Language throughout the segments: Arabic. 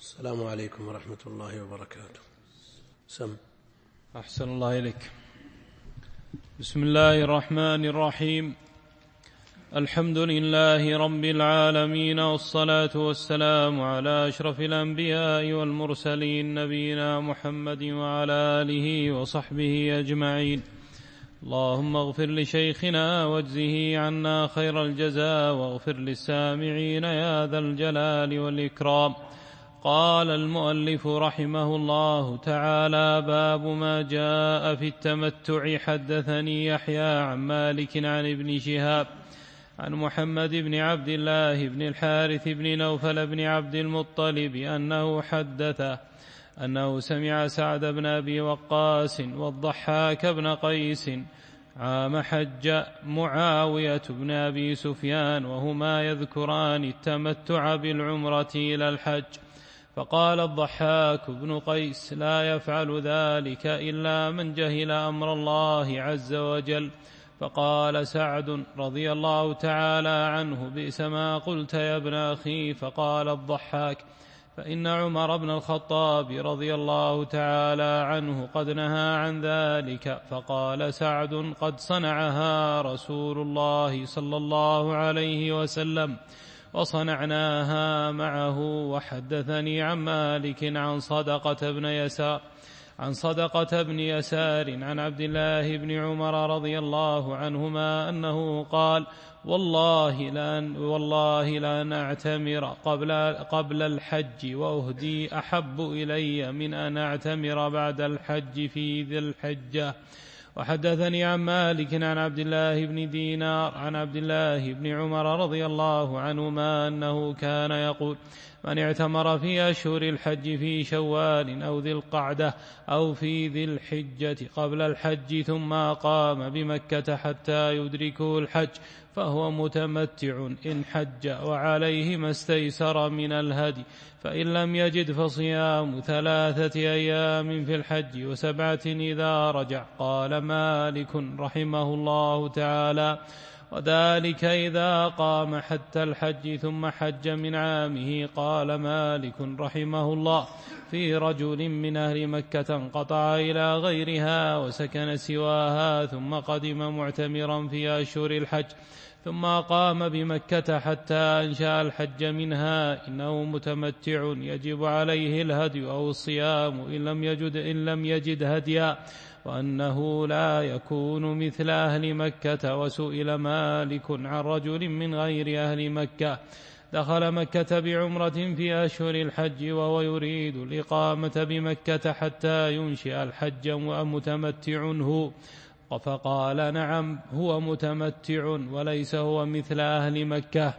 السلام عليكم ورحمة الله وبركاته. سم. أحسن الله إليك. بسم الله الرحمن الرحيم. الحمد لله رب العالمين، والصلاة والسلام على أشرف الأنبياء والمرسلين، نبينا محمد وعلى آله وصحبه أجمعين. اللهم اغفر لشيخنا واجزه عنا خير الجزاء، واغفر للسامعين يا ذا الجلال والإكرام. قال المؤلف رحمه الله تعالى: باب ما جاء في التمتع. حدثني يحيى عن مالك عن ابن شهاب عن محمد بن عبد الله بن الحارث بن نوفل بن عبد المطلب أنه حدثه أنه سمع سعد بن أبي وقاص والضحاك بن قيس عام حج معاوية بن أبي سفيان، وهما يذكران التمتع بالعمرة إلى الحج. فقال الضحاك بن قيس: لا يفعل ذلك إلا من جهل أمر الله عز وجل. فقال سعد رضي الله تعالى عنه: بئس ما قلت يا ابن أخي. فقال الضحاك: فإن عمر بن الخطاب رضي الله تعالى عنه قد نهى عن ذلك. فقال سعد: قد صنعها رسول الله صلى الله عليه وسلم وصنعناها معه. وحدثني عن مالك عن صدقة بن يسار عن عبد الله بن عمر رضي الله عنهما أنه قال: والله لأن أعتمر قبل الحج وأهدي أحب إلي من أن أعتمر بعد الحج في ذي الحجة. وحدثني عن مالك عن عبد الله بن دينار عن عبد الله بن عمر رضي الله عنهما أنه كان يقول: من اعتمر في أشهر الحج في شوال أو ذي القعدة أو في ذي الحجة قبل الحج ثم قام بمكة حتى يدركه الحج فهو متمتع إن حج، وعليه ما استيسر من الهدي، فإن لم يجد فصيام 3 أيام في الحج و7 إذا رجع. قال مالك رحمه الله تعالى: وذلك إذا قام حتى الحج ثم حج من عامه. قال مالك رحمه الله: في رجل من أهل مكة انقطع إلى غيرها وسكن سواها ثم قدم معتمرا في أشهر الحج ثم قام بمكة حتى أنشأ الحج منها، إنه متمتع يجب عليه الهدي أو الصيام إن لم يجد هديا، وأنه لا يكون مثل أهل مكة. وسئل مالك عن رجل من غير أهل مكة دخل مكة بعمرة في أشهر الحج وهو يريد الإقامة بمكة حتى ينشئ الحج ومتمتع هو؟ فقال: نعم، هو متمتع وليس هو مثل أهل مكة.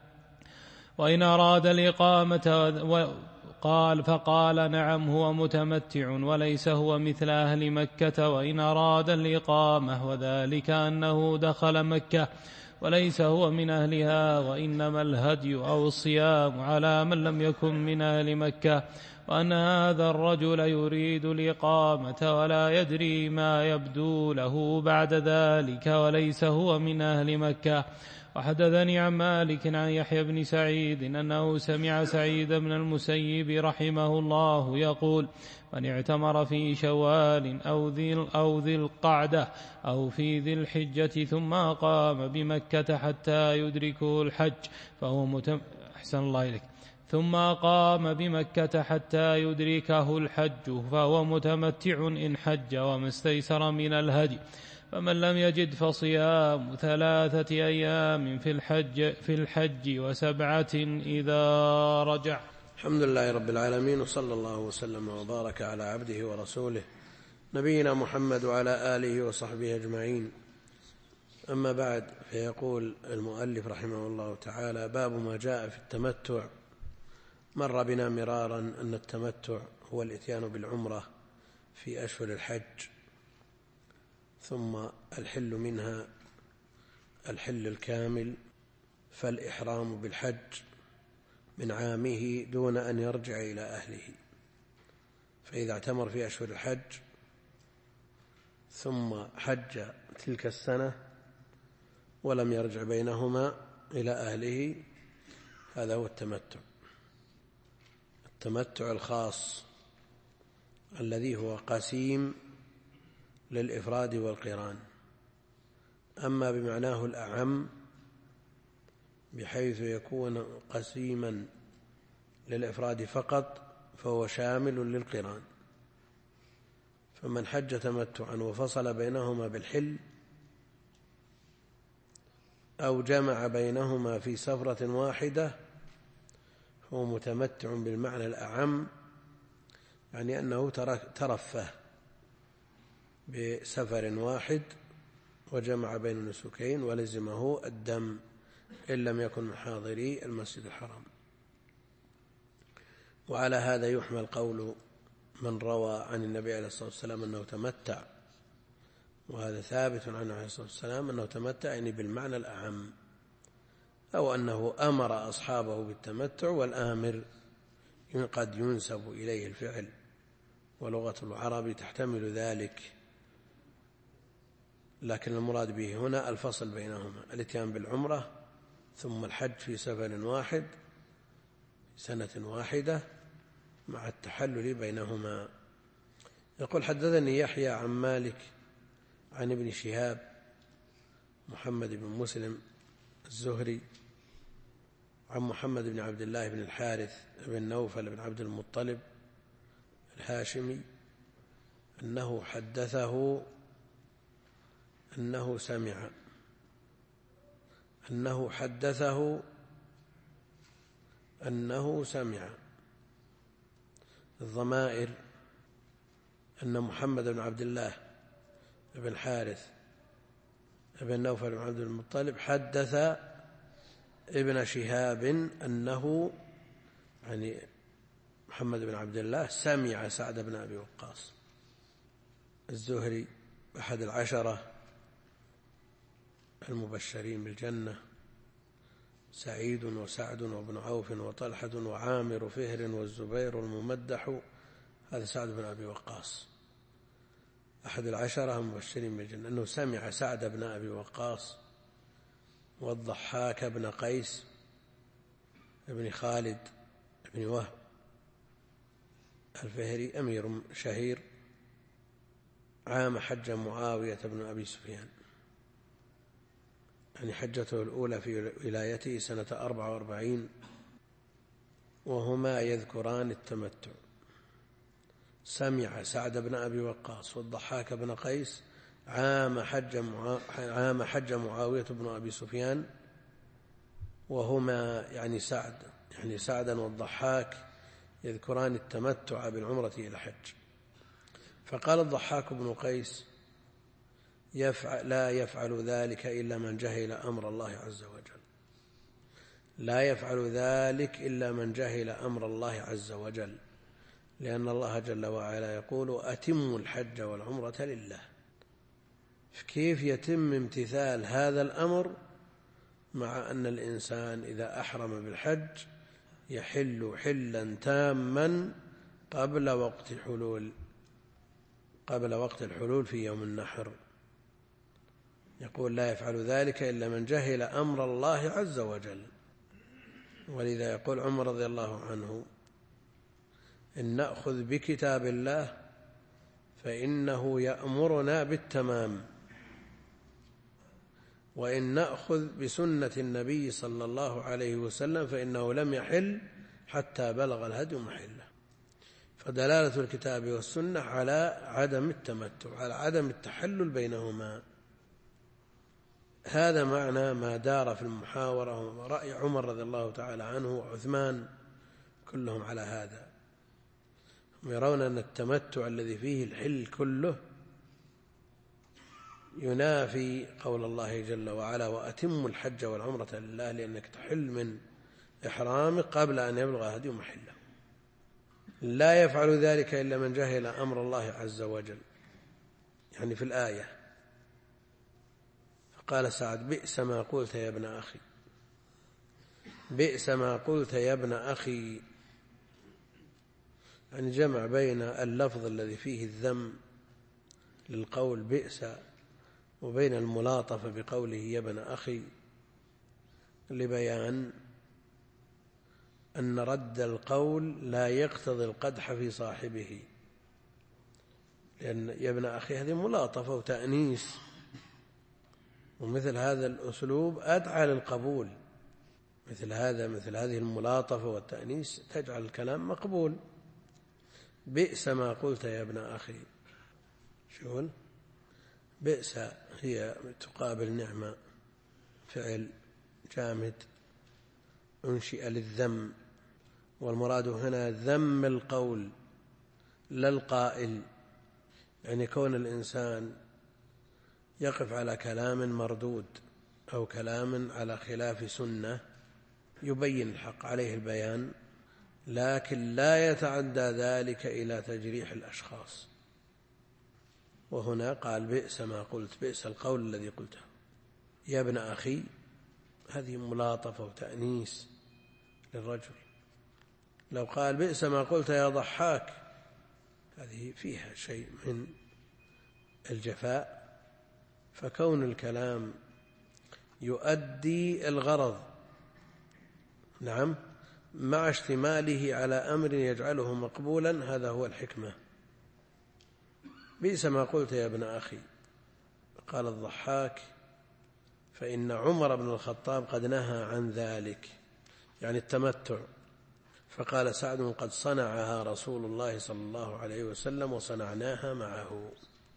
وإن أراد الإقامة فقال: نعم، هو متمتع وليس هو مثل أهل مكة. وإن أراد الإقامة وذلك أنه دخل مكة وليس هو من أهلها، وإنما الهدي أو الصيام على من لم يكن من أهل مكة. وأن هذا الرجل يريد الإقامة ولا يدري ما يبدو له بعد ذلك وليس هو من أهل مكة. وحدثني عن مالك عن يحيى بن سعيد أنه سمع سعيد بن المسيب رحمه الله يقول: من اعتمر في شوال أو ذي القعدة أو في ذي الحجة ثم قام بمكة حتى يدركه الحج فهو متمتع إن حج وما استيسر من الهدي، فمن لم يجد فصيام 3 أيام في الحج و7 إذا رجع. الحمد لله رب العالمين، وصلى الله وسلم وبارك على عبده ورسوله نبينا محمد وعلى آله وصحبه أجمعين. أما بعد، فيقول المؤلف رحمه الله تعالى: باب ما جاء في التمتع. مر بنا مرارا أن التمتع هو الإتيان بالعمرة في أشهر الحج، ثم الحل منها الحل الكامل، فالإحرام بالحج من عامه دون أن يرجع إلى أهله. فإذا اعتمر في أشهر الحج ثم حج تلك السنة ولم يرجع بينهما إلى أهله، هذا هو التمتع. التمتع الخاص الذي هو قسيم للإفراد والقران. أما بمعناه الأعم بحيث يكون قسيما للإفراد فقط فهو شامل للقران. فمن حج تمتعا وفصل بينهما بالحل أو جمع بينهما في سفرة واحدة هو متمتع بالمعنى الأعم، يعني أنه ترفه بسفر واحد وجمع بين النسكين ولزمه الدم إن لم يكن من حاضري المسجد الحرام. وعلى هذا يحمل قول من روى عن النبي عليه الصلاة والسلام أنه تمتع، وهذا ثابت عنه عليه الصلاة والسلام أنه تمتع يعني بالمعنى الأعم، أو أنه أمر أصحابه بالتمتع، والآمر قد ينسب إليه الفعل، ولغة العرب تحتمل ذلك، لكن المراد به هنا الفصل بينهما، الاتيان بالعمرة ثم الحج في سفر واحد سنة واحدة مع التحلل بينهما. يقول حدثني يحيى عن مالك عن ابن شهاب محمد بن مسلم الزهري عن محمد بن عبد الله بن الحارث بن نوفل بن عبد المطلب الهاشمي أنه حدثه أنه سمع الضمائر أن محمد بن عبد الله بن الحارث بن نوفل بن عبد المطلب حدث ابن شهاب أنه، يعني محمد بن عبد الله، سمع سعد بن أبي وقاص الزهري أحد العشرة المبشرين بالجنة، سعيد وسعد وابن عوف وطلحة وعامر فهر والزبير والممدح، هذا سعد بن أبي وقاص أحد العشرة المبشرين بالجنة، أنه سمع سعد بن أبي وقاص والضحاك بن قيس بن خالد بن وهب الفهري أمير شهير عام حج معاوية بن أبي سفيان، يعني حجته الأولى في ولايته سنة 44، وهما يذكران التمتع. سمع سعد بن أبي وقاص والضحاك بن قيس عام حج معاوية بن أبي سفيان، وهما يعني سعدا والضحاك يذكران التمتع بالعمرة إلى الحج. فقال الضحاك بن قيس لا يفعل ذلك إلا من جهل أمر الله عز وجل، لا يفعل ذلك إلا من جهل أمر الله عز وجل، لأن الله جل وعلا يقول أتموا الحج والعمرة لله. كيف يتم امتثال هذا الأمر مع أن الإنسان إذا أحرم بالحج يحل حلا تاما قبل وقت الحلول في يوم النحر؟ يقول لا يفعل ذلك إلا من جهل أمر الله عز وجل. ولذا يقول عمر رضي الله عنه إن نأخذ بكتاب الله فإنه يأمرنا بالتمام، وإن نأخذ بسنة النبي صلى الله عليه وسلم فإنه لم يحل حتى بلغ الهدي محله. فدلالة الكتاب والسنة على عدم التمتع، على عدم التحلل بينهما. هذا معنى ما دار في المحاورة ورأي عمر رضي الله تعالى عنه وعثمان كلهم على هذا. هم يرون أن التمتع الذي فيه الحل كله ينافي قول الله جل وعلا وأتموا الحج والعمرة لله، لأنك تحل من إحرامك قبل أن يبلغ هدي محله. لا يفعل ذلك إلا من جهل أمر الله عز وجل، يعني في الآية. فقال سعد بئس ما قلت يا ابن أخي، بئس ما قلت يا ابن أخي، يعني جمع بين اللفظ الذي فيه الذم للقول بئس وبين الملاطفة بقوله يا ابن أخي لبيان أن رد القول لا يقتضي القدح في صاحبه، لأن يا ابن أخي هذه ملاطفة وتأنيس، ومثل هذا الأسلوب أدعى للقبول. مثل هذه الملاطفة والتأنيس تجعل الكلام مقبول. بئس ما قلت يا ابن أخي. شغل بئس هي تقابل نعمة، فعل جامد أنشئ للذم، والمراد هنا ذم القول لا القائل. يعني كون الإنسان يقف على كلام مردود أو كلام على خلاف سنة يبين الحق عليه البيان، لكن لا يتعدى ذلك إلى تجريح الأشخاص. وهنا قال بئس ما قلت، بئس القول الذي قلته يا ابن أخي، هذه ملاطفة وتأنيس للرجل. لو قال بئس ما قلت يا ضحاك، هذه فيها شيء من الجفاء. فكون الكلام يؤدي الغرض، نعم، مع اشتماله على أمر يجعله مقبولا، هذا هو الحكمة. بئس ما قلت يا ابن أخي. قال الضحاك فإن عمر بن الخطاب قد نهى عن ذلك، يعني التمتع. فقال سعد قد صنعها رسول الله صلى الله عليه وسلم وصنعناها معه.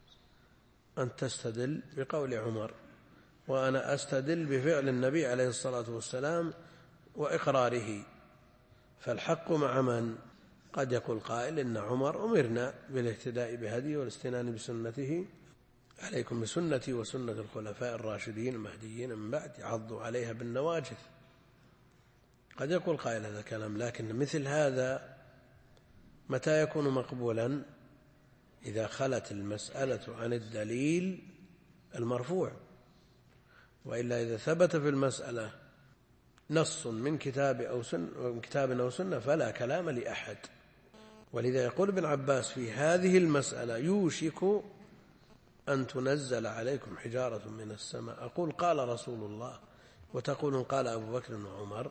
أن تستدل بقول عمر، وأنا أستدل بفعل النبي عليه الصلاة والسلام وإقراره. فالحق مع من؟ قد يقول قائل إن عمر أمرنا بالاهتداء بهديه والاستنان بسنته، عليكم بسنتي وسنة الخلفاء الراشدين المهديين من بعد، عضوا عليها بالنواجذ. قد يقول قائل هذا الكلام، لكن مثل هذا متى يكون مقبولا؟ إذا خلت المسألة عن الدليل المرفوع. وإلا إذا ثبت في المسألة نص من كتاب أو سنة فلا كلام لأحد. ولذا يقول ابن عباس في هذه المسألة يوشك أن تنزل عليكم حجارة من السماء. أقول قال رسول الله وتقولون قال أبو بكر وعمر.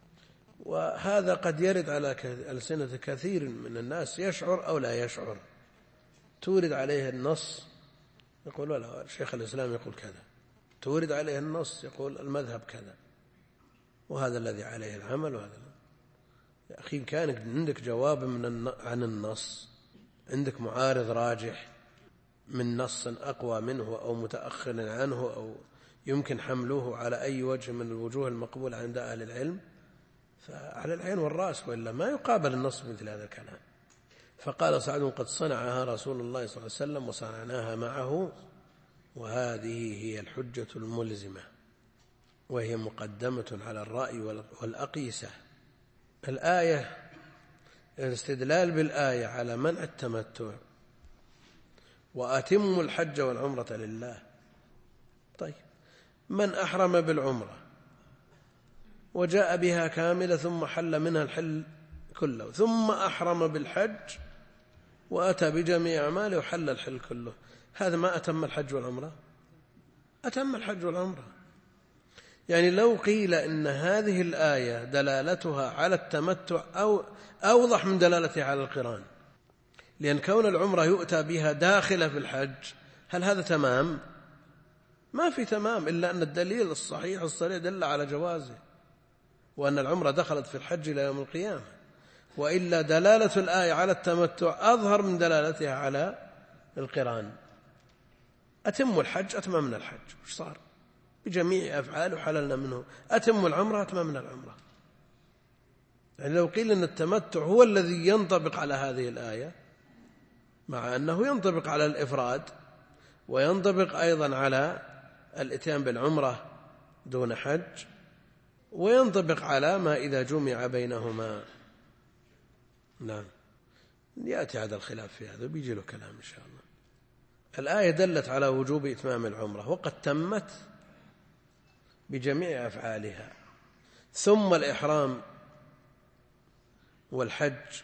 وهذا قد يرد على ألسنة كثير من الناس، يشعر أو لا يشعر، تورد عليه النص يقول لا شيخ الإسلام يقول كذا، تورد عليه النص يقول المذهب كذا، وهذا الذي عليه العمل. وهذا يا أخي كان عندك جواب عن النص، عندك معارض راجح من نص أقوى منه أو متأخر عنه أو يمكن حمله على أي وجه من الوجوه المقبولة عند أهل العلم، فعلى العين والرأس، وإلا ما يقابل النص مثل هذا الكلام. فقال سعد قد صنعها رسول الله صلى الله عليه وسلم وصنعناها معه، وهذه هي الحجة الملزمة، وهي مقدمة على الرأي والأقيسة. الآية، الاستدلال بالآية على منع التمتع، وأتموا الحج والعمرة لله. طيب، من أحرم بالعمرة وجاء بها كاملة ثم حل منها الحل كله، ثم أحرم بالحج وأتى بجميع أعماله وحل الحل كله، هذا ما أتم الحج والعمرة؟ أتم الحج والعمرة. يعني لو قيل إن هذه الآية دلالتها على التمتع أو أوضح من دلالتها على القران، لأن كون العمرة يؤتى بها داخلة في الحج، هل هذا تمام؟ ما في تمام، إلا أن الدليل الصحيح الصريح دل على جوازه، وأن العمرة دخلت في الحج إلى يوم القيامة. وإلا دلالة الآية على التمتع أظهر من دلالتها على القران. أتم الحج أتممنا الحج، وش صار؟ بجميع أفعاله حللنا منه. أتم العمرة أتممنا العمرة. يعني لو قيل أن التمتع هو الذي ينطبق على هذه الآية، مع أنه ينطبق على الإفراد وينطبق أيضا على الإتيان بالعمرة دون حج، وينطبق على ما إذا جمع بينهما. نعم، يأتي هذا الخلاف في هذا وبيجي له كلام إن شاء الله. الآية دلت على وجوب إتمام العمرة، وقد تمت بجميع أفعالها. ثم الإحرام والحج،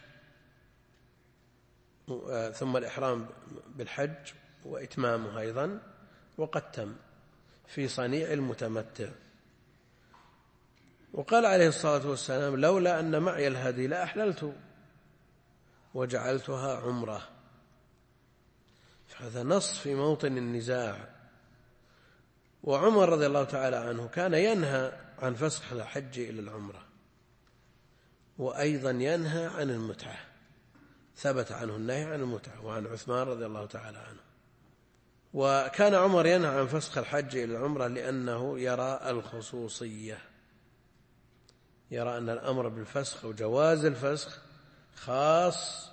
ثم الإحرام بالحج وإتمامه أيضا، وقد تم في صنيع المتمتع. وقال عليه الصلاة والسلام: لولا أن معي الهدي لأحللت وجعلتها عمرة. فهذا نص في موطن النزاع. وعمر رضي الله تعالى عنه كان ينهى عن فسخ الحج إلى العمرة، وأيضا ينهى عن المتعة، ثبت عنه النهي عن المتعة، وعن عثمان رضي الله تعالى عنه. وكان عمر ينهى عن فسخ الحج إلى العمرة لأنه يرى الخصوصية، يرى أن الأمر بالفسخ وجواز الفسخ خاص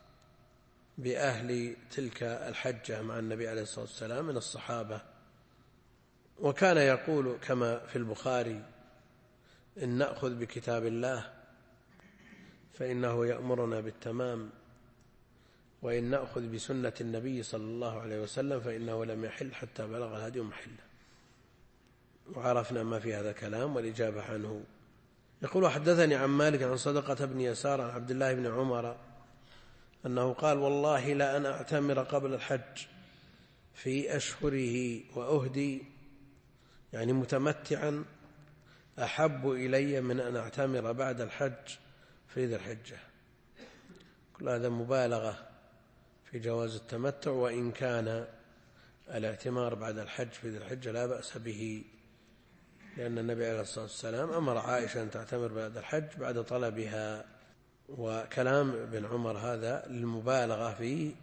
بأهل تلك الحجة مع النبي عليه الصلاة والسلام من الصحابة. وكان يقول كما في البخاري: إن نأخذ بكتاب الله فإنه يأمرنا بالتمام، وإن نأخذ بسنة النبي صلى الله عليه وسلم فإنه لم يحل حتى بلغ الهدي محله. وعرفنا ما في هذا الكلام والإجابة عنه. يقول: حدثني عن مالك عن صدقة بن يسار عن عبد الله بن عمر أنه قال: والله لأن أعتمر قبل الحج في أشهره وأهدي، يعني متمتعا، أحب إلي من أن أعتمر بعد الحج في ذي الحجة. كل هذا مبالغة في جواز التمتع، وإن كان الاعتمار بعد الحج في ذي الحجة لا بأس به، لأن النبي عليه الصلاة والسلام أمر عائشة أن تعتمر بعد الحج بعد طلبها. وكلام ابن عمر هذا للمبالغة في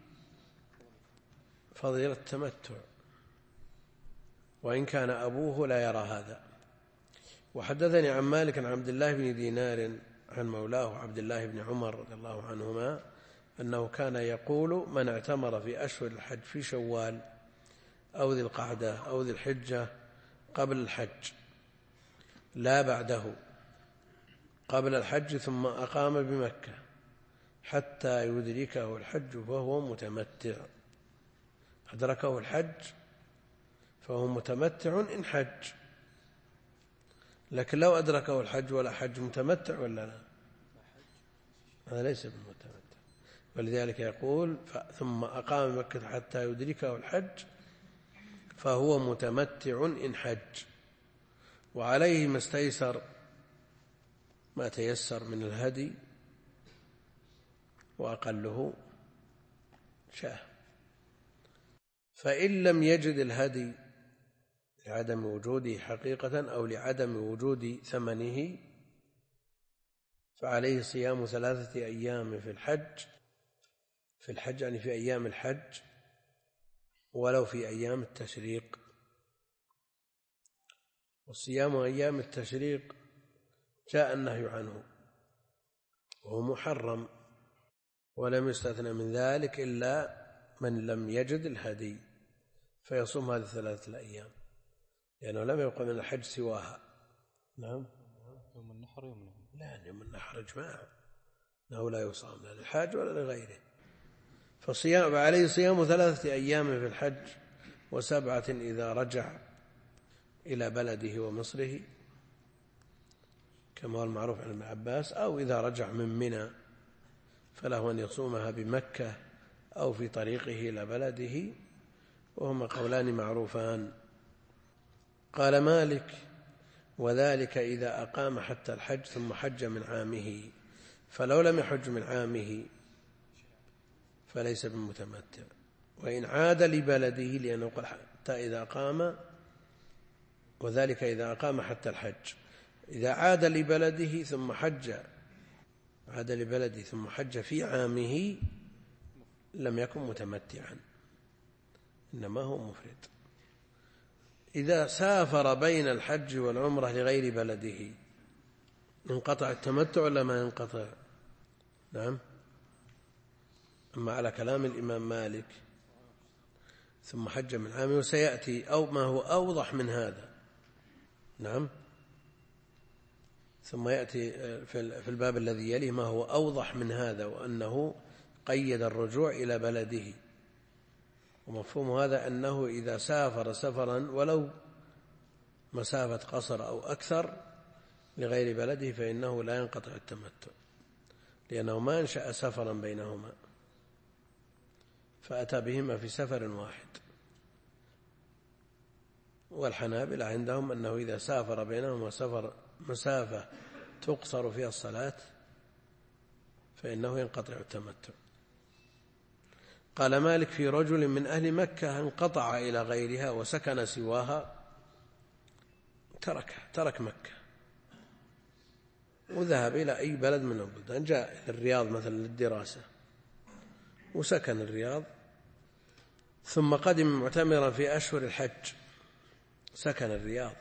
فضيلة التمتع، وإن كان أبوه لا يرى هذا. وحدثني عن مالك عن عبد الله بن دينار عن مولاه عبد الله بن عمر رضي الله عنهما أنه كان يقول: من اعتمر في أشهر الحج في شوال أو ذي القعدة أو ذي الحجة قبل الحج لا بعده، قبل الحج ثم أقام بمكة حتى يدركه الحج فهو متمتع. أدركه الحج فهو متمتع إن حج، لكن لو أدركه الحج ولا حج متمتع ولا لا؟ هذا ليس بالمتمتع. ولذلك يقول: ثم أقام مكة حتى يدركه الحج فهو متمتع إن حج. وعليه ما تيسر من الهدي، وأقله شاة. فإن لم يجد الهدي لعدم وجوده حقيقة أو لعدم وجود ثمنه فعليه صيام 3 أيام في الحج يعني في أيام الحج، ولو في أيام التشريق. والصيام أيام التشريق جاء النهي عنه وهو محرم، ولم يستثنى من ذلك إلا من لم يجد الهدي فيصوم هذه 3 أيام، لأنه لم يبقى من الحج سواها. نعم. يوم النحر لا، يوم النحر إجماع أنه لا يصام لا للحاج ولا لغيره. فصيام عليه صيام 3 أيام في الحج و7 إذا رجع إلى بلده ومصره كما هو المعروف عن ابن عباس، أو إذا رجع من منى فله أن يصومها بمكة أو في طريقه إلى بلده، وهما قولان معروفان. قال مالك: وذلك إذا أقام حتى الحج ثم حج من عامه، فلو لم يحج من عامه فليس بمتمتع. وإن عاد لبلده، لأنه قال حتى إذا أقام، وذلك إذا أقام حتى الحج، إذا عاد لبلده ثم حج في عامه لم يكن متمتعا، إنما هو مفرد. إذا سافر بين الحج والعمرة لغير بلده انقطع التمتع ولا ما ينقطع؟ نعم. أما على كلام الإمام مالك ثم حج من عامه، وسيأتي أو ما هو أوضح من هذا. نعم. ثم يأتي في الباب الذي يليه ما هو أوضح من هذا، وأنه قيد الرجوع إلى بلده. ومفهوم هذا أنه إذا سافر سفرا ولو مسافة قصر أو أكثر لغير بلده فإنه لا ينقطع التمتع، لأنه ما أنشأ سفرا بينهما فأتى بهما في سفر واحد. والحنابلة عندهم أنه إذا سافر بينهما سفر مسافة تقصر فيها الصلاة فإنه ينقطع التمتع. قال مالك في رجل من أهل مكة انقطع إلى غيرها وسكن سواها، ترك مكة وذهب إلى أي بلد من البلدان، جاء إلى الرياض مثلا للدراسة وسكن الرياض، ثم قدم معتمرا في أشهر الحج، سكن الرياض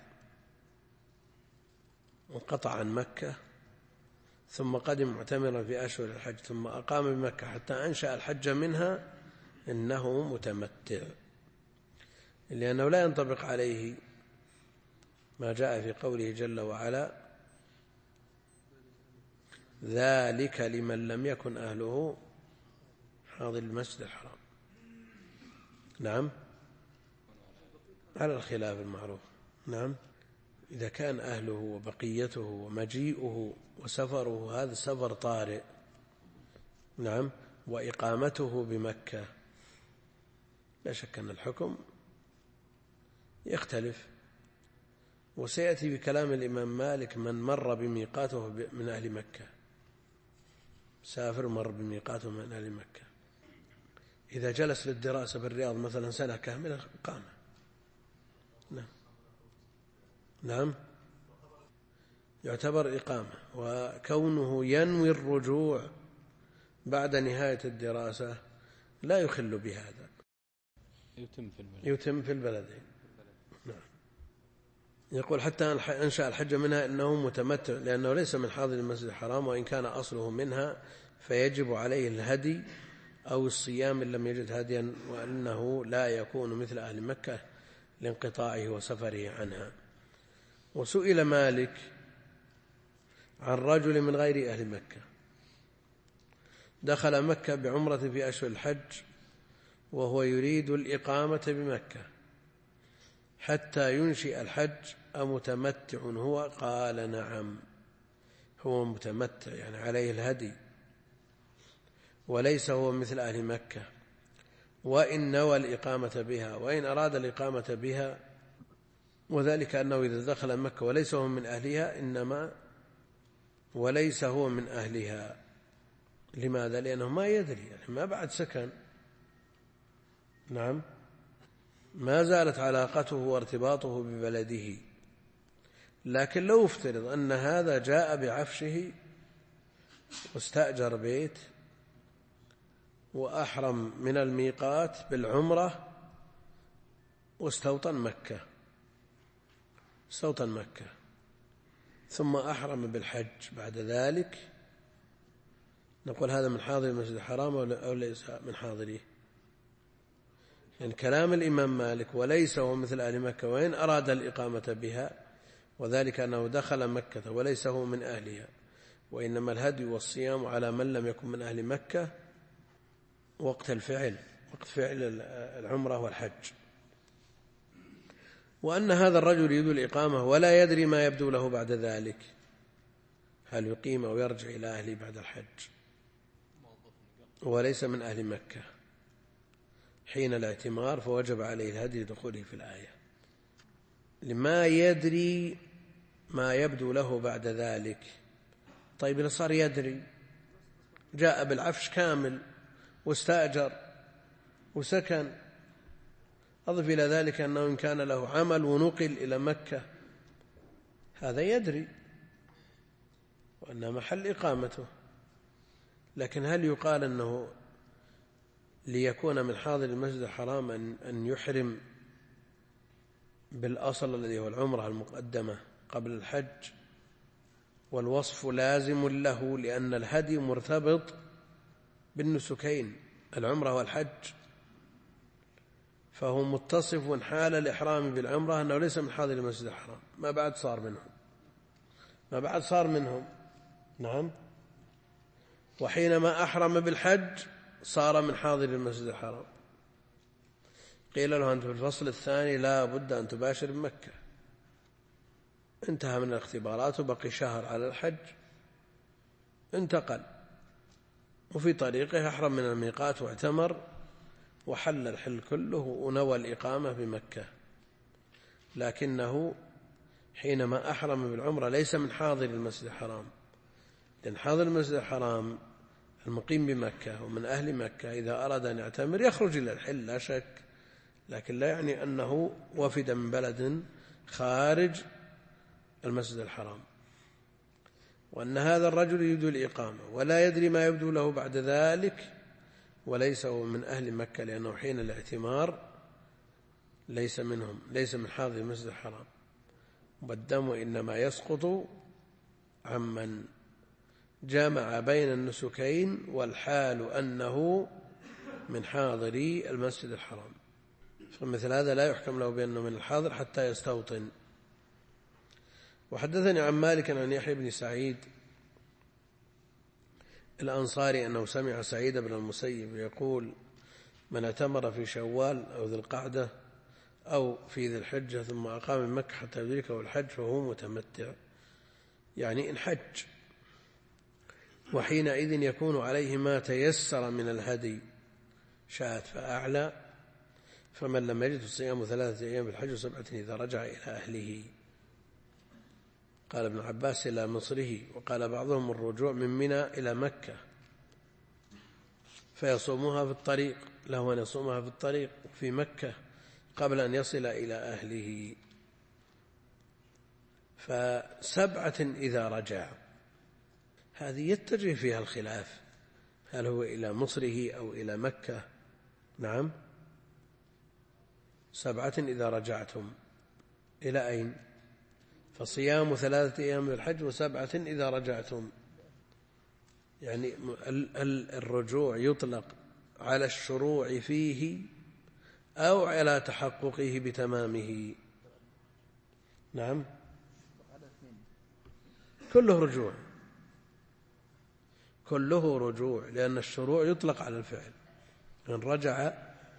وانقطع عن مكة، ثم قدم معتمرا في أشهر الحج، ثم أقام بمكة حتى أنشأ الحج منها، إنه متمتع، لأنه لا ينطبق عليه ما جاء في قوله جل وعلا: ذلك لمن لم يكن أهله حاضر المسجد الحرام. نعم، على الخلاف المعروف. نعم، إذا كان أهله وبقيته ومجيئه وسفره هذا سفر طارئ، نعم، وإقامته بمكة، لا شك أن الحكم يختلف. وسيأتي بكلام الإمام مالك من مر بميقاته من أهل مكة، سافر مر بميقاته من أهل مكة، إذا جلس للدراسة بالرياض مثلا سنة كاملة قام. نعم، يعتبر إقامة، وكونه ينوي الرجوع بعد نهاية الدراسة لا يخل بهذا، يتم في البلدين. نعم. يقول حتى أنشأ الحج منها إنه متمتع، لأنه ليس من حاضر المسجد الحرام، وإن كان أصله منها فيجب عليه الهدي أو الصيام إن لم يجد هديا، وأنه لا يكون مثل أهل مكة لانقطاعه وسفره عنها. وسئل مالك عن رجل من غير أهل مكة دخل مكة بعمرة في أشهر الحج وهو يريد الإقامة بمكة حتى ينشئ الحج، أمتمتع هو؟ قال نعم، هو متمتع، يعني عليه الهدي، وليس هو مثل أهل مكة، وإن نوى الإقامة بها وإن أراد الإقامة بها، وذلك أنه إذا دخل مكة وليس هو من أهلها، إنما وليس هو من أهلها. لماذا؟ لأنه ما يدري، يعني ما بعد سكن. نعم، ما زالت علاقته وارتباطه ببلده. لكن لو افترض أن هذا جاء بعفشه واستأجر بيت وأحرم من الميقات بالعمرة واستوطن مكة ثم أحرم بالحج بعد ذلك، نقول هذا من حاضر المسجد الحرام أو ليس من حاضره؟ يعني كلام الإمام مالك وليس هو مثل أهل مكة وإن أراد الإقامة بها، وذلك أنه دخل مكة وليس هو من أهلها، وإنما الهدي والصيام على من لم يكن من أهل مكة وقت الفعل، وقت فعل العمرة والحج. وأن هذا الرجل يريد الإقامة ولا يدري ما يبدو له بعد ذلك، هل يقيم أو يرجع إلى أهله بعد الحج، وليس من أهل مكة حين الاعتمار، فوجب عليه الهدي لدخوله في الآية، لما يدري ما يبدو له بعد ذلك. طيب إذا صار يدري، جاء بالعفش كامل واستأجر وسكن، أضف إلى ذلك أنه إن كان له عمل ونقل إلى مكة، هذا يدري وأن محل إقامته. لكن هل يقال أنه ليكون من حاضر المسجد الحرام أن يحرم بالأصل الذي هو العمرة المقدمة قبل الحج، والوصف لازم له لأن الهدي مرتبط بالنسكين العمرة والحج، فهو متصف حال الإحرام بالعمرة أنه ليس من حاضر المسجد الحرام، ما بعد صار منهم. نعم، وحينما أحرم بالحج صار من حاضر المسجد الحرام. قيل له أنت في الفصل الثاني لا بد أن تباشر بمكة، انتهى من الاختبارات وبقي شهر على الحج، انتقل وفي طريقه أحرم من الميقات واعتمر وحل الحل كله ونوى الإقامة بمكة، لكنه حينما أحرم بالعمرة ليس من حاضر المسجد الحرام، لأن حاضر المسجد الحرام المقيم بمكة ومن أهل مكة إذا أراد أن يعتمر يخرج إلى الحل لا شك، لكن لا يعني أنه وفد من بلد خارج المسجد الحرام، وأن هذا الرجل يريد الإقامة ولا يدري ما يبدو له بعد ذلك، وليس هو من أهل مكة، لأنه حين الاعتمار ليس منهم، ليس من حاضر المسجد الحرام، والدم إنما يسقط عمن جامع بين النسكين والحال أنه من حاضر المسجد الحرام، فمثل هذا لا يحكم له بأنه من الحاضر حتى يستوطن. وحدثني عن مالك عن يحيى بن سعيد الأنصاري أنه سمع سعيد بن المسيب يقول: من اعتمر في شوال أو ذي القعدة أو في ذي الحجة ثم أقام من مكة حتى يدركه الحج فهو متمتع، يعني إن حج، وحينئذ يكون عليه ما تيسر من الهدي، شاة فأعلى، فمن لم يجد صيام 3 أيام في الحج و7 إذا رجع إلى أهله. قال ابن عباس إلى مصره، وقال بعضهم الرجوع من منى إلى مكة فيصومها في الطريق، له أن يصومها في الطريق في مكة قبل أن يصل إلى أهله. ف7 إذا رجع، هذه يتجه فيها الخلاف، هل هو إلى مصره أو إلى مكة؟ نعم، 7 إذا رجعتم إلى أين؟ فصيام 3 أيام للحج و7 إذا رجعتم، يعني الرجوع يطلق على الشروع فيه أو على تحققه بتمامه؟ نعم، كله رجوع، كله رجوع، لأن الشروع يطلق على الفعل، إن رجع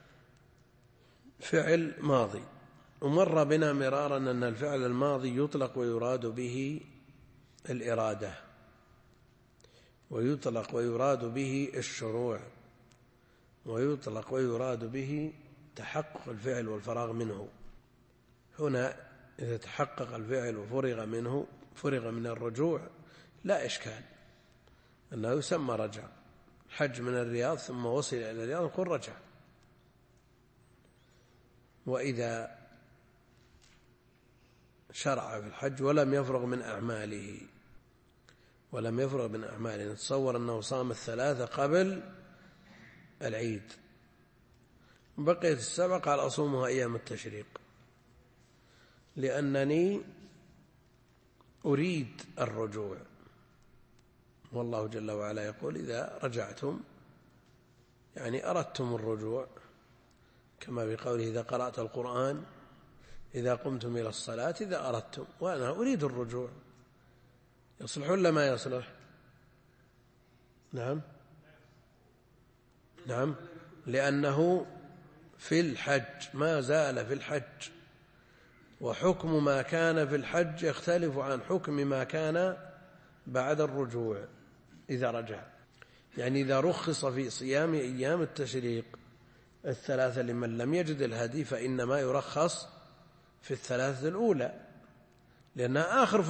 فعل ماضي، ومر بنا مرارا أن الفعل الماضي يطلق ويراد به الإرادة، ويطلق ويراد به الشروع، ويطلق ويراد به تحقق الفعل والفراغ منه. هنا إذا تحقق الفعل وفرغ منه، فرغ من الرجوع، لا إشكال أنه يسمى رجع. حج من الرياض ثم وصل إلى الرياض نقول رجع. وإذا شرع في الحج ولم يفرغ من أعماله، نتصور أنه صام 3 قبل العيد، بقيت 7 قال أصومها أيام التشريق لأنني أريد الرجوع، والله جل وعلا يقول: إذا رجعتم، يعني أردتم الرجوع، كما بقوله: إذا قرأت القرآن، إذا قمتم إلى الصلاة، إذا أردتم، وأنا أريد الرجوع. يصلح ولا ما يصلح؟ نعم، لأنه في الحج، ما زال في الحج، وحكم ما كان في الحج يختلف عن حكم ما كان بعد الرجوع إذا رجع. يعني إذا رخص في صيام أيام التشريق 3 لمن لم يجد الهدي، فإنما يرخص في 3 الأولى، لأنها آخر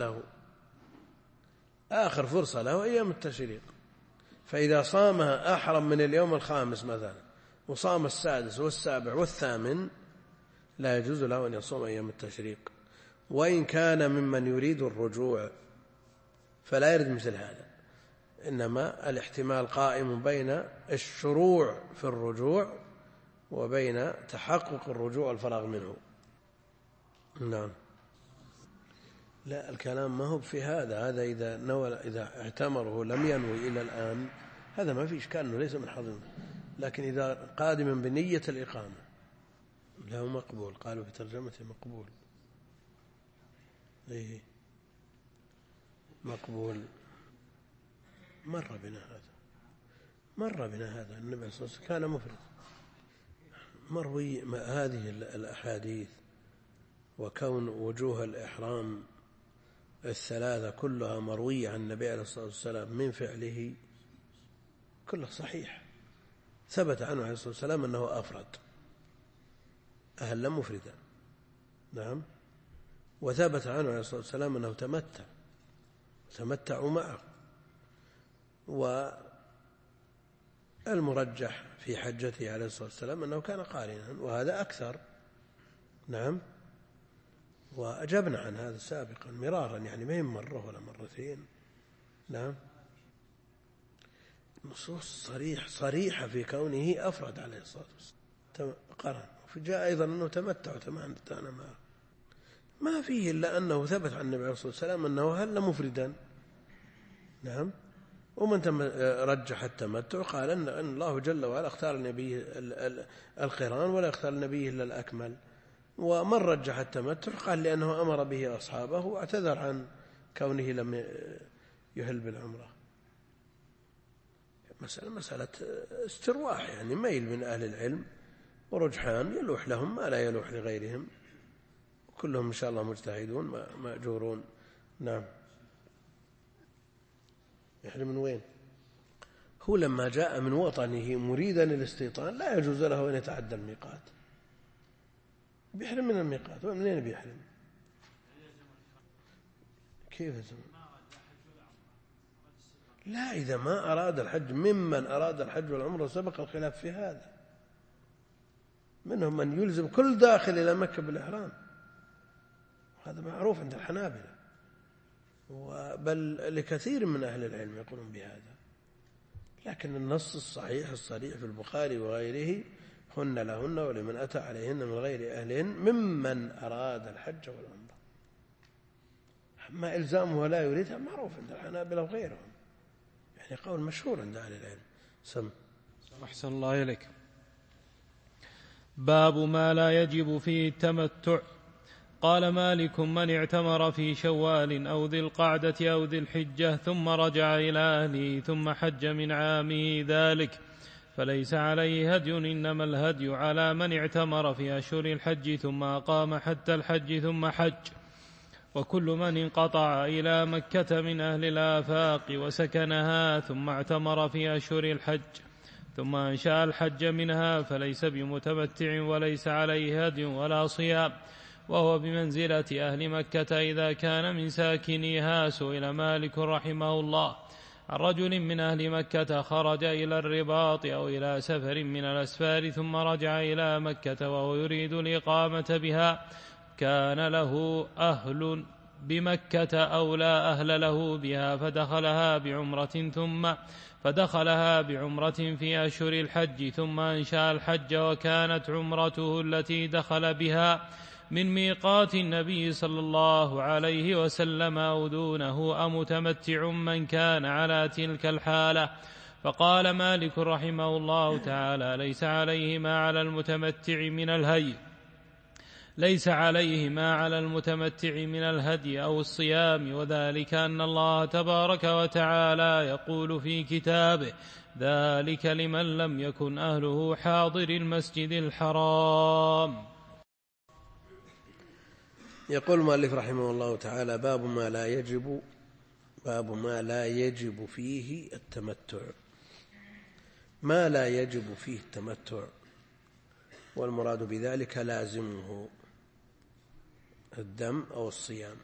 فرصة له أيام التشريق. فإذا صامها أحرم من اليوم 5 مثلا، وصام 6 و7 و8، لا يجوز له أن يصوم أيام التشريق. وإن كان ممن يريد الرجوع فلا يرد مثل هذا، إنما الاحتمال قائم بين الشروع في الرجوع وبين تحقق الرجوع والفراغ منه. نعم، لا، الكلام ما هو في هذا إذا اعتمره لم ينوي إلى الآن، هذا ما في إشكال أنه ليس من حظه، لكن إذا قادما بنية الإقامة له مقبول، قالوا في ترجمته مقبول. إيه، مقبول. مر بنا هذا النبي صلى الله عليه وسلم كان مفرد، مروي هذه الأحاديث، وكون وجوه الإحرام 3 كلها مروية عن النبي عليه الصلاة والسلام من فعله، كله صحيح، ثبت عنه عليه الصلاة والسلام أنه أفرد، أهل مفردا. نعم، وثبت عنه عليه الصلاة والسلام أنه تمتعوا معه. والمرجح في حجته عليه الصلاة والسلام أنه كان قارنا، وهذا أكثر. نعم، وأجبنا عن هذا سابقا مرارا، يعني ما هي مرة ولا مرتين. نعم، نصوص صريحة في كونه أفرد عليه الصلاة والسلام قرن. وجاء أيضا أنه تمتع تمتعنا معه، ما فيه إلا أنه ثبت عن النبي عليه الصلاة والسلام أنه هل مفردا. نعم، ومن رجح التمتع قال أن الله جل وعلا اختار النبي القران ولا اختار النبي إلا الأكمل. ومن رجح التمتع قال لأنه أمر به أصحابه واعتذر عن كونه لم يهل بالعمرة. مسألة استرواح، يعني ميل من أهل العلم ورجحان يلوح لهم ما لا يلوح لغيرهم، كلهم إن شاء الله مجتهدون مأجورون. نعم. يحرم من وين؟ هو لما جاء من وطنه مريدا الاستيطان لا يجوز له أن يتعدى الميقات، بيحرم من الميقات. ومنين بيحرم؟ كيف يزمن؟ لا، إذا ما أراد الحج ممن أراد الحج والعمرة سبق الخلاف في هذا. منهم من يلزم كل داخل إلى مكة بالإحرام، هذا معروف عند الحنابلة، بل لكثير من أهل العلم يقولون بهذا. لكن النص الصحيح الصريح في البخاري وغيره هن لهن ولمن أتى عليهن من غير أهلهن ممن أراد الحج والعمرة. أما إلزامه ولا يريدها معروف عند الحنابلة وغيرهم، يعني قول مشهور عند أهل العلم. أحسن الله إليك. باب ما لا يجب فيه التمتع. قال مالك: من اعتمر في شوال أو ذي القعدة أو ذي الحجة ثم رجع إلى أهله ثم حج من عامه ذلك فليس عليه هدي، إنما الهدي على من اعتمر في أشهر الحج ثم أقام حتى الحج ثم حج. وكل من انقطع إلى مكة من أهل الآفاق وسكنها ثم اعتمر في أشهر الحج ثم أنشأ الحج منها فليس بمتمتع وليس عليه هدي ولا صيام، وهو بمنزلة أهل مكة إذا كان من ساكنيها. سئل مالك رحمه الله عن رجل من أهل مكة خرج إلى الرباط أو إلى سفر من الأسفار ثم رجع إلى مكة وهو يريد الإقامة بها، كان له أهل بمكة أو لا أهل له بها، فدخلها بعمرة في أشهر الحج ثم أنشأ الحج، وكانت عمرته التي دخل بها من ميقات النبي صلى الله عليه وسلم أو دونه، أمتمتع من كان على تلك الحالة؟ فقال مالك رحمه الله تعالى: ليس عليه ما على المتمتع من الهدي أو الصيام، وذلك أن الله تبارك وتعالى يقول في كتابه: ذلك لمن لم يكن أهله حاضر المسجد الحرام. يقول المؤلف رحمه الله تعالى: باب ما لا يجب فيه التمتع. ما لا يجب فيه التمتع، والمراد بذلك لازمه الدم أو الصيام،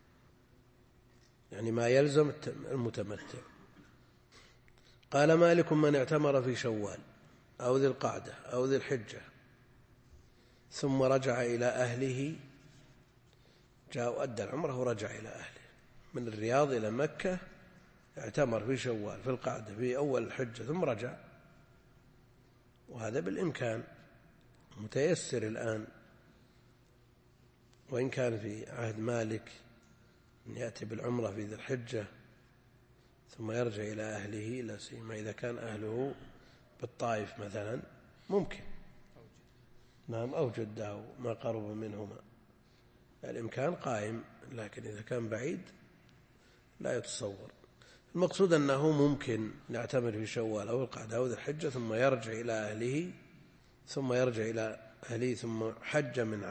يعني ما يلزم المتمتع. قال مالك: من اعتمر في شوال أو ذي القعدة أو ذي الحجة ثم رجع إلى أهله، جاء وأدى العمرة ورجع إلى أهله من الرياض إلى مكة، اعتمر في شوال في القعدة في أول الحجة ثم رجع، وهذا بالإمكان متيسر الآن، وإن كان في عهد مالك أن يأتي بالعمرة في ذي الحجة ثم يرجع إلى أهله، لا سيما إذا كان أهله بالطائف مثلا ممكن، نعم، أو جدة أو ما قرب منهما، الإمكان قائم، لكن إذا كان بعيد لا يتصور. المقصود أنه ممكن يعتمر في شوال أو القعدة أو ذي الحجة ثم يرجع إلى أهله ثم حج من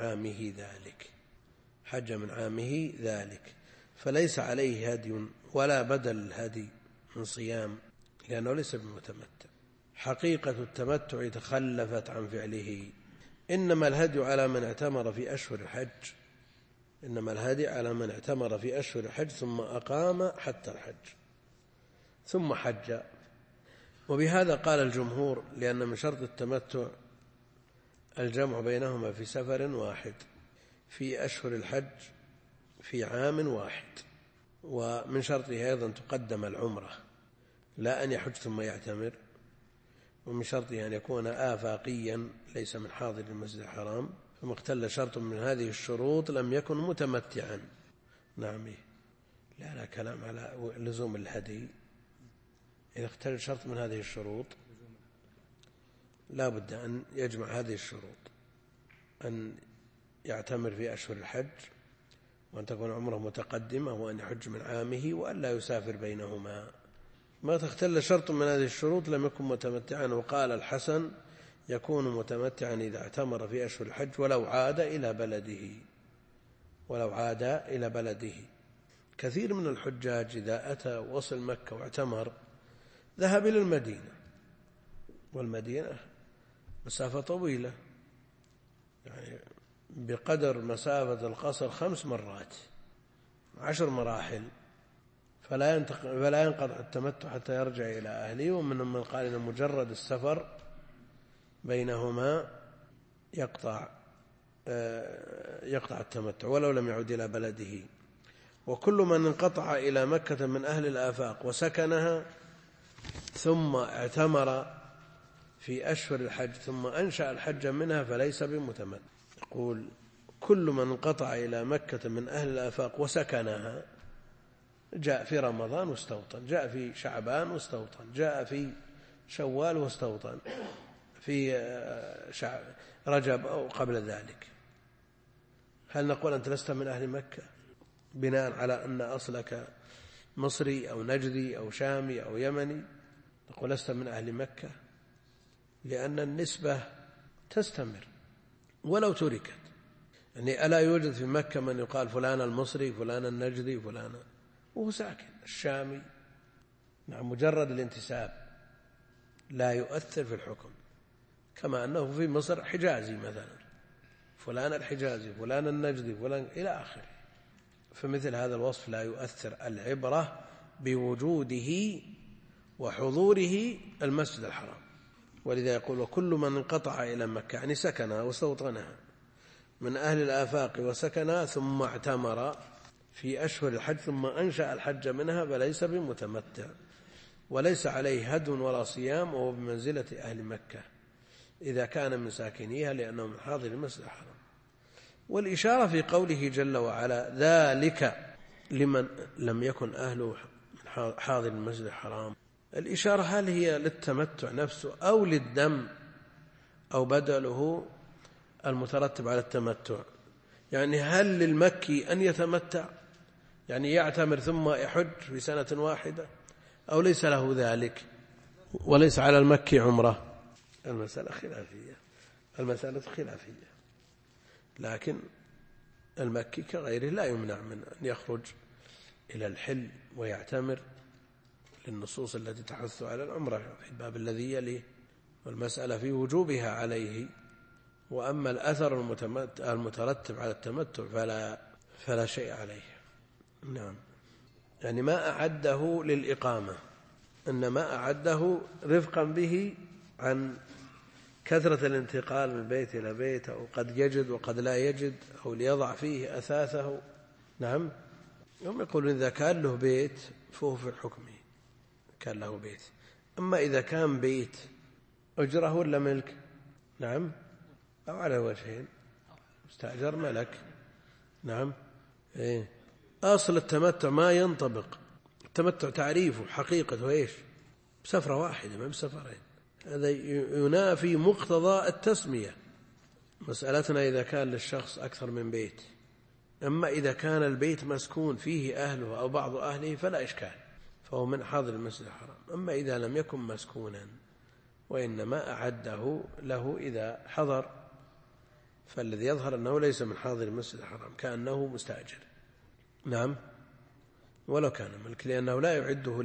عامه ذلك فليس عليه هدي ولا بدل الهدي من صيام، لأنه ليس بمتمتع. حقيقة التمتع تخلفت عن فعله، إنما الهدي على من اعتمر في أشهر الحج إنما الهدي على من اعتمر في أشهر الحج ثم أقام حتى الحج ثم حج. وبهذا قال الجمهور، لأن من شرط التمتع الجمع بينهما في سفر واحد في أشهر الحج في عام واحد، ومن شرطه أيضا تقدم العمرة لا أن يحج ثم يعتمر، ومن شرطه أن يكون آفاقيا ليس من حاضر المسجد الحرام، فما اختل شرط من هذه الشروط لم يكن متمتعا. نعم، لا كلام على لزوم الهدي. إذا اختل شرط من هذه الشروط لا بد أن يجمع هذه الشروط، أن يعتمر في أشهر الحج، وأن تكون عمره متقدمة، وأن يحج من عامه، وأن لا يسافر بينهما. ما تختل شرط من هذه الشروط لم يكن متمتعا. وقال الحسن يكون متمتعا إذا اعتمر في أشهر الحج ولو عاد إلى بلده. كثير من الحجاج إذا أتى وصل مكة واعتمر ذهب إلى المدينة، والمدينة مسافة طويلة، يعني بقدر مسافة القصر 5 مرات 10 مراحل، فلا ينقطع التمتع حتى يرجع إلى أهله. ومنهم من قال إن مجرد السفر بينهما يقطع التمتع ولو لم يعد إلى بلده. وكل من انقطع إلى مكة من أهل الآفاق وسكنها ثم اعتمر في أشهر الحج ثم أنشأ الحج منها فليس بمتمتع. يقول كل من انقطع إلى مكة من أهل الآفاق وسكنها، جاء في رمضان واستوطن، جاء في شعبان واستوطن، جاء في شوال واستوطن، في رجب أو قبل ذلك، هل نقول أنت لست من أهل مكة بناء على أن أصلك مصري أو نجدي أو شامي أو يمني؟ نقول لست من أهل مكة، لأن النسبة تستمر ولو تركت. يعني ألا يوجد في مكة من يقال فلان المصري فلان النجدي فلان وهو ساكن الشامي؟ نعم، مجرد الانتساب لا يؤثر في الحكم، كما أنه في مصر حجازي مثلا، فلان الحجازي فلان النجدي فلان إلى آخره. فمثل هذا الوصف لا يؤثر، العبرة بوجوده وحضوره المسجد الحرام. ولذا يقول وكل من انقطع إلى مكة، يعني سكنها واستوطنها، من أهل الآفاق وسكنها ثم اعتمر في أشهر الحج ثم أنشأ الحج منها فليس بمتمتع، وليس عليه هد ولا صيام، وهو بمنزلة أهل مكة إذا كان من ساكنيها، لأنه من حاضر المسجد الحرام. والإشارة في قوله جل وعلا ذلك لمن لم يكن أهله حاضر المسجد الحرام، الإشارة هل هي للتمتع نفسه أو للدم أو بدله المترتب على التمتع؟ يعني هل للمكي أن يتمتع، يعني يعتمر ثم يحج في سنة واحدة، أو ليس له ذلك وليس على المكي عمره؟ المسألة خلافية، لكن المكي كغيره لا يمنع من أن يخرج إلى الحل ويعتمر للنصوص التي تحث على العمرة في الباب الذي يليه، والمسألة في وجوبها عليه. وأما الأثر المترتب على التمتع فلا شيء عليه. نعم، يعني ما أعده للإقامة، إنما أعده رفقا به عن كثرة الانتقال من بيت إلى بيت، أو قد يجد وقد لا يجد، أو ليضع فيه أثاثه. نعم، هم يقولون إذا كان له بيت فهو في الحكم كان له بيت. أما إذا كان بيت أجره ولا ملك، نعم، أو على وجهين، مستأجر ملك. نعم، أصل التمتع ما ينطبق، التمتع تعريفه حقيقته إيش؟ بسفرة واحدة ما بسفرين، هذا ينافي مقتضى التسمية. مسألتنا إذا كان للشخص أكثر من بيت. أما إذا كان البيت مسكون فيه أهله أو بعض أهله فلا إشكال، فهو من حاضر المسجد الحرام. أما إذا لم يكن مسكونا وإنما أعده له إذا حضر، فالذي يظهر أنه ليس من حاضر المسجد الحرام، كأنه مستأجر. نعم، ولو كان ملك، لأنه لا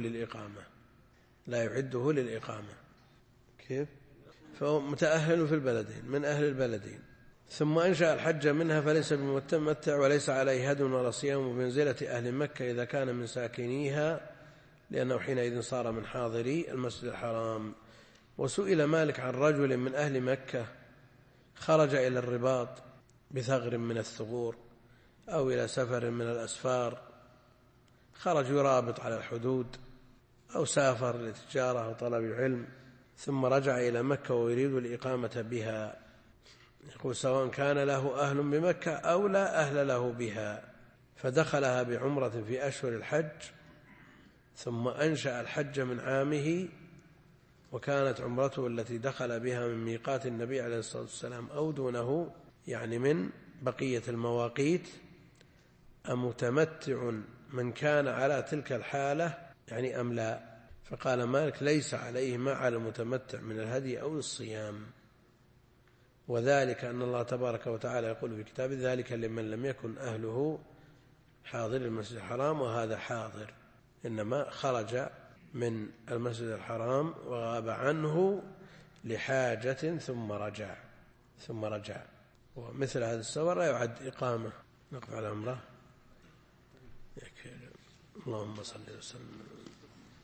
يعده للإقامة. كيف؟ فهو متأهل في البلدين، من أهل البلدين، ثم أنشأ الحج منها فليس بمتمتع وليس عليه هدي ولا صيام بمنزلة أهل مكة إذا كان من ساكنيها، لأنه حينئذ صار من حاضري المسجد الحرام. وسئل مالك عن رجل من أهل مكة خرج إلى الرباط بثغر من الثغور أو إلى سفر من الأسفار، خرج يرابط على الحدود أو سافر لتجارة أو طلب العلم ثم رجع إلى مكة ويريد الإقامة بها، يقول سواء كان له أهل بمكة أو لا أهل له بها، فدخلها بعمرة في أشهر الحج ثم أنشأ الحج من عامه، وكانت عمرته التي دخل بها من ميقات النبي عليه الصلاة والسلام أو دونه، يعني من بقية المواقيت، أمتمتع من كان على تلك الحالة يعني أم لا؟ فقال مالك ليس عليه ما على المتمتع من الهدي أو الصيام، وذلك أن الله تبارك وتعالى يقول في كتابه ذلك لمن لم يكن أهله حاضر المسجد الحرام، وهذا حاضر إنما خرج من المسجد الحرام وغاب عنه لحاجة ثم رجع ومثل هذا السفر لا يعد إقامة. نقف على أمره. اللهم صل وسلم.